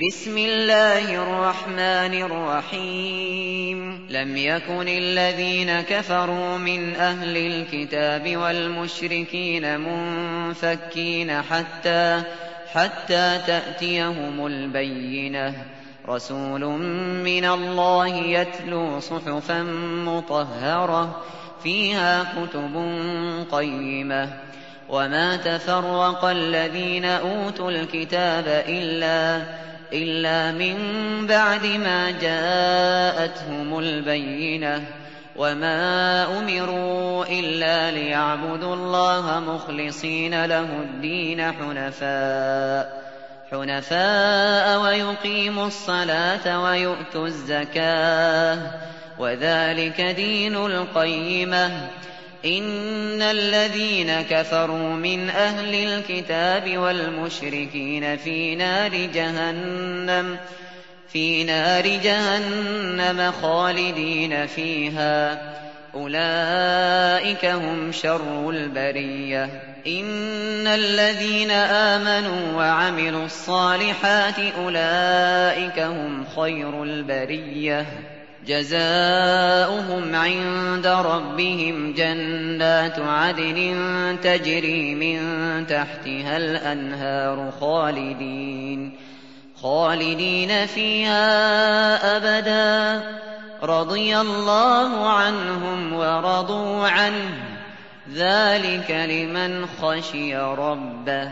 بسم الله الرحمن الرحيم لم يكن الذين كفروا من أهل الكتاب والمشركين منفكين حتى تأتيهم البينة رسول من الله يتلو صحفا مطهرة فيها كتب قيمة وما تفرق الذين أوتوا الكتاب إلا من بعد ما جاءتهم البينة وما أمروا إلا ليعبدوا الله مخلصين له الدين حنفاء ويقيموا الصلاة ويؤتوا الزكاة وذلك دين القيمة إن الذين كفروا من أهل الكتاب والمشركين في نار جهنم خالدين فيها أولئك هم شر البرية إن الذين آمنوا وعملوا الصالحات أولئك هم خير البرية جزاؤهم عند ربهم جنات عدن تجري من تحتها الأنهار خالدين فيها أبدا رضي الله عنهم ورضوا عنه ذلك لمن خشي ربه